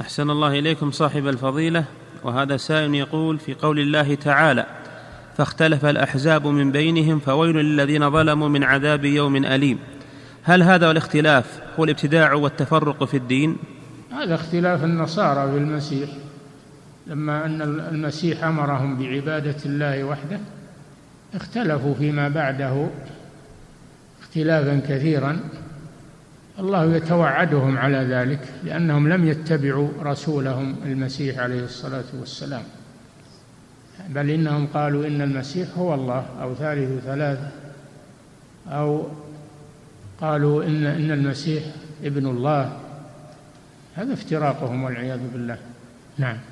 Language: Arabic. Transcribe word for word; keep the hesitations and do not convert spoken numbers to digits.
أحسن الله إليكم صاحب الفضيلة. وهذا سائل يقول: في قول الله تعالى: فاختلف الأحزاب من بينهم فويل للذين ظلموا من عذاب يوم أليم، هل هذا الاختلاف هو الابتداع والتفرق في الدين؟ هذا اختلاف النصارى بالمسيح، لما أن المسيح أمرهم بعبادة الله وحده اختلفوا فيما بعده اختلافا كثيرا، الله يتوعدهم على ذلك لأنهم لم يتبعوا رسولهم المسيح عليه الصلاة والسلام، بل إنهم قالوا إن المسيح هو الله أو ثالث ثلاثة، أو قالوا إن إن المسيح ابن الله. هذا افتراقهم والعياذ بالله. نعم.